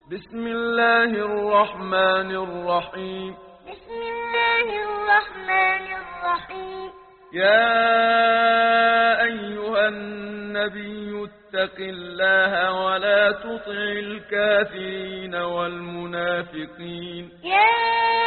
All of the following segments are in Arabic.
بسم الله الرحمن الرحيم. بسم الله الرحمن الرحيم. يا أيها النبي اتق الله ولا تطع الكافرين والمنافقين. يا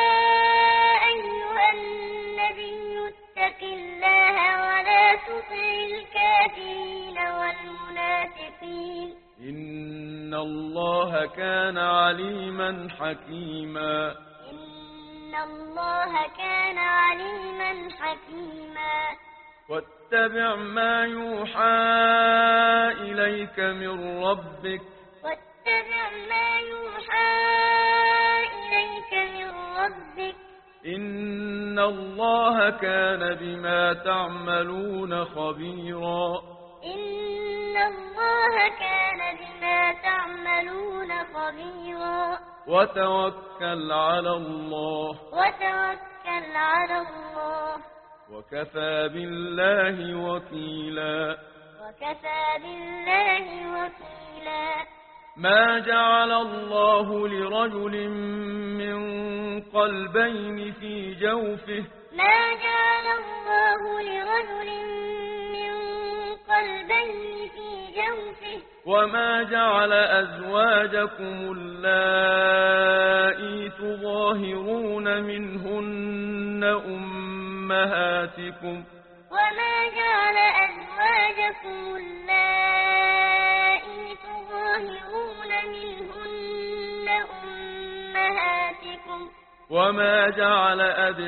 أيها النبي اتق الله ولا تطع الكافرين والمنافقين. إن الله كان عليما حكيما. إن الله كان عليما حكيما. واتبع ما يوحى إليك من ربك. واتبع ما يوحى إليك من ربك. إن الله كان بما تعملون خبيرا. إن الله كان بما تعملون خبيرا. وتوكل على الله. وتوكل على الله. وكفى بالله وكيلا. وكفى بالله وكيلا. ما جعل الله لرجل من قلبين في جوفه. ما جعل الله لرجل من قلبين في جوفه. وما جعل أزواجكم اللائي تظاهرون منهن أمهاتكم. وما جعل أزواجكم اللائي تظاهرون منهن أمهاتكم. وما جعل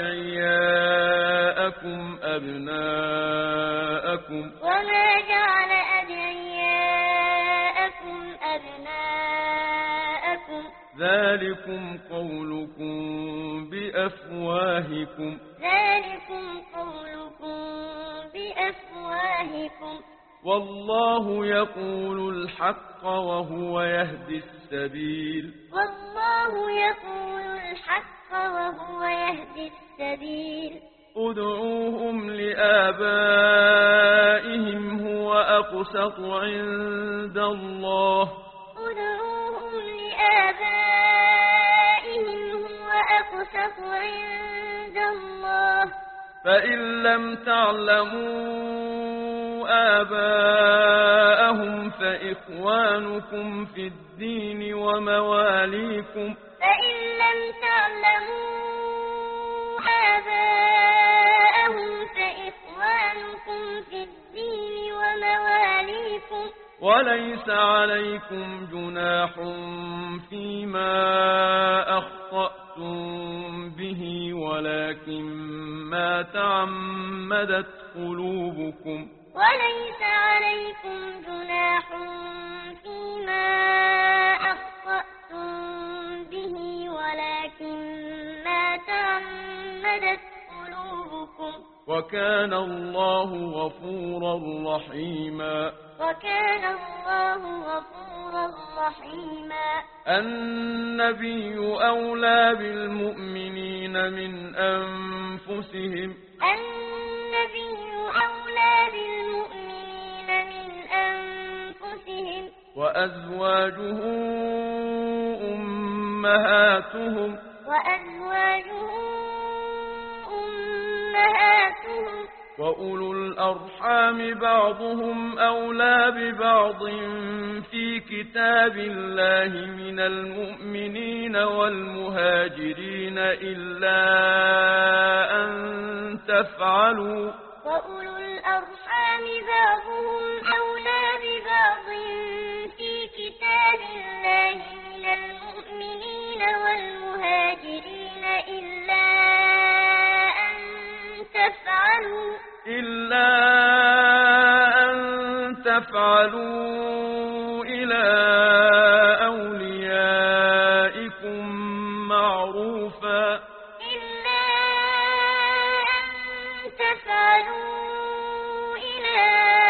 أدعياءكم أبناءكم. وما جعل أدعياءكم أبناءكم. ذلكم قولكم بأفواهكم. ذلكم قولكم بأفواهكم. والله يقول الحق وهو يهدي السبيل. والله يقول الحق وهو يهدي السبيل. ادعوهم لآبائهم هو أقسط عند الله. ادعوهم لآبائهم هو أقسط عند الله. فإن لم تعلموا آباءهم فإخوانكم في الدين ومواليكم. فإن لم تعلموا آباءهم فإخوانكم في الدين ومواليكم. وليس عليكم جناح فيما أخطأتم به ولكن ما تعمدت قلوبكم. وليس عليكم جناح فيما أخطأتم به ولكن ما تعمدت قلوبكم. وكان الله غفورا رحيما. وكان الله غفورا رحيما. النبي أولى بالمؤمنين من أنفسهم. النبي أولى بالمؤمنين من أنفسهم. وأزواجه أمهاتهم. وأزواجه أمهاتهم. وأولو الأرحام بعضهم أولى ببعض في كتاب الله من المؤمنين والمهاجرين إلا أن تفعلوا. وأولو الأرحام بعضهم أولى ببعض في كتاب الله من المؤمنين والمهاجرين إلا أن تفعلوا. إلا أن تفعلوا إلى أوليائكم معروفا. إلا أن تفعلوا إلى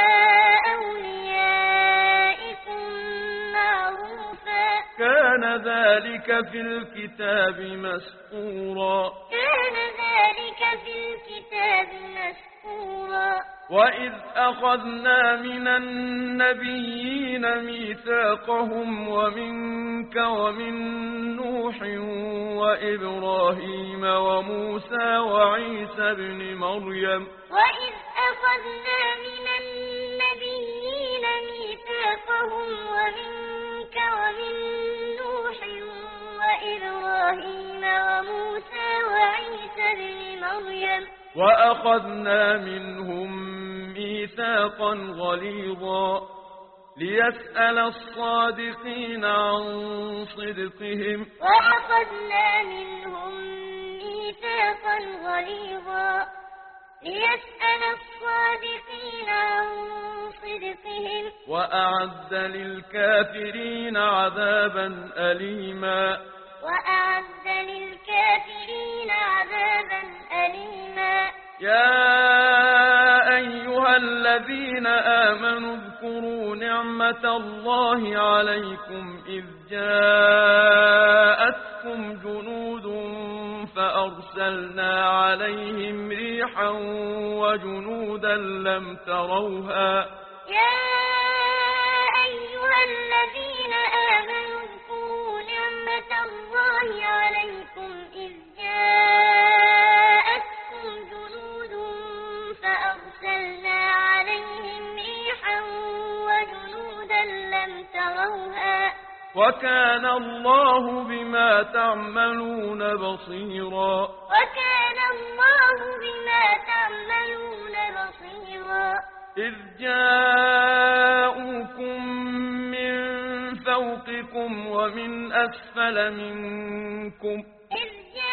أوليائكم معروفا. كان ذلك في الكتاب مسطورا. كان ذلك في الكتاب مسطورا. وإذ أخذنا من النبيين ميثاقهم ومنك ومن نوح وإبراهيم وموسى وعيسى ابن مريم وإذ أخذنا من النبيين ميثاقهم ومنك ومن نوح وإبراهيم وموسى وعيسى ابن مريم وأخذنا منهم ميثاقا غليظا ليسأل الصادقين عن صدقهم وأخذنا منهم ميثاقا غليظا ليسأل الصادقين عن صدقهم وأعد للكافرين عذابا أليما وأعد للكافرين عذابا أليما يا أيها الذين آمنوا اذكروا نعمة الله عليكم إذ جاءتكم جنود فأرسلنا عليهم ريحا وجنودا لم تروها يا أيها الذين آمنوا اذكروا نعمة الله عليكم إذ جاءتكم جنود فأرسلنا عليهم ريحا وجنودا لم تروها وكان الله بما تعملون بصيرا وكان الله بما تعملون بصيرا إذ جاءوكم من فوقكم ومن أسفل منكم إذ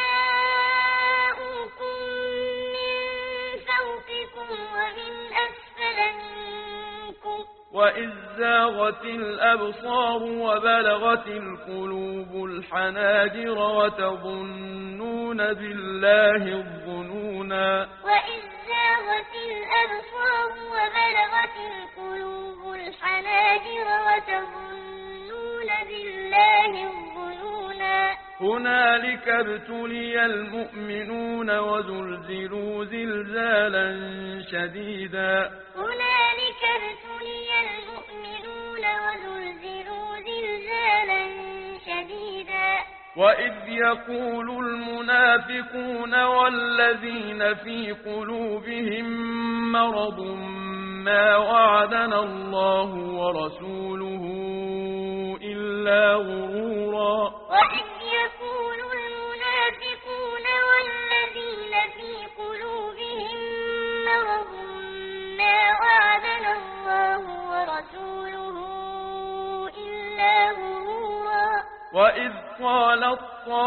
جاءوكم من فوقكم ومن أسفل منكم وإذ زاغت الأبصار وبلغت القلوب الحناجر وتظنون بالله الظنونا وإذ زاغت الأبصار وبلغت القلوب الحناجر وتظنون بالله الظنونا هنالك ابتلي المؤمنون وزلزلوا زلزالا شديدا هنالك ابتلي المؤمنون وزلزلوا زلزالا شديدا وإذ يقول المنافقون والذين في قلوبهم مرض ما وعدنا الله ورسوله إلا غرورا وإذ يقول المنافقون والذين في قلوبهم مرض ما وعدنا الله ورسوله إلا غرورا وإذ قالت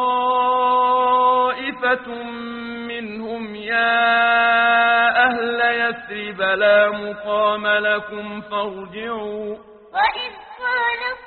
طائفة منهم يا أهل يثرب لا مقام لكم فارجعوا وإذ قالت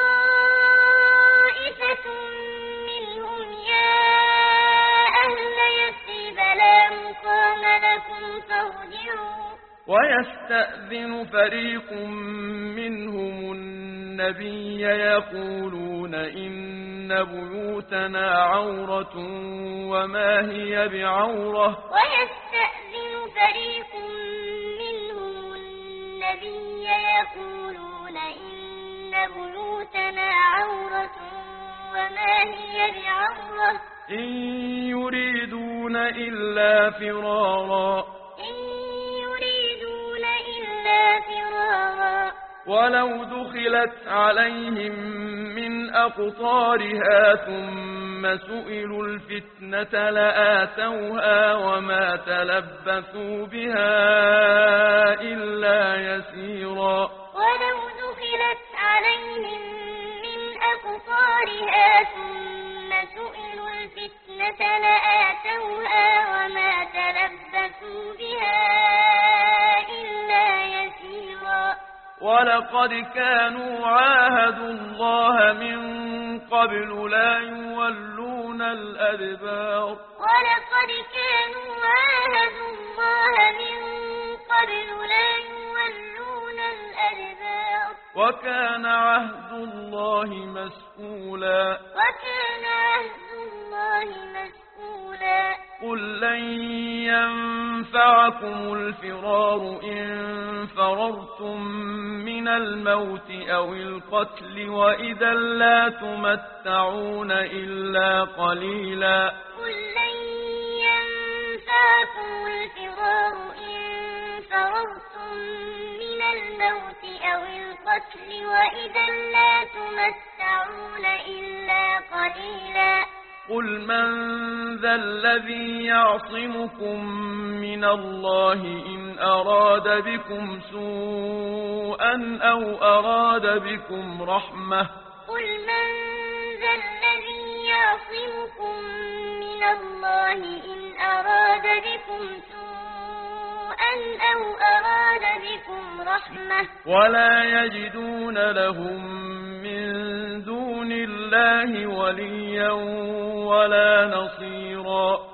طائفة منهم يا أهل يثرب لا مقام لكم فارجعوا ويستأذن فريق منهم النبي يقولون إن بيوتنا عورة وما هي بعورة ويستأذن فريق منهم النبي يقولون إن بيوتنا عورة وما هي بعورة إن يريدون إلا فرارا إن يريدون إلا فرارا ولو دخلت عليهم من أقطارها ثم سئلوا الفتنة لآتوها وما تلبثوا بها إلا يسيرا ولو دخلت عليهم من أقطارها ثم سئلوا الفتنة لآتوها وما تلبثوا بها إلا يسيرا ولقد كانوا عاهدوا الله من قبل لا يولون الأدبار ولقد كانوا عاهدوا الله من قبل لا يولون الأدبار وكان عهد الله مسؤولا وكان عهد الله مسؤولا قل لن ينفعكم الفرار إن فررتم من الموت أو القتل وإذا لا تمتعون إلا قليلا. قل لن ينفعكم الفرار إن فررتم من الموت أو القتل وإذا لا تمتعون إلا قليلا. قل من ذا الذي يعصمكم من الله إن أراد بكم سوءا أو أراد بكم رحمة. قل من ذا الذي يعصمكم من الله إن أراد بكم سوءا أو أراد بكم رحمة. ولا يجدون لهم من دون الله وليا ولا نصيرا.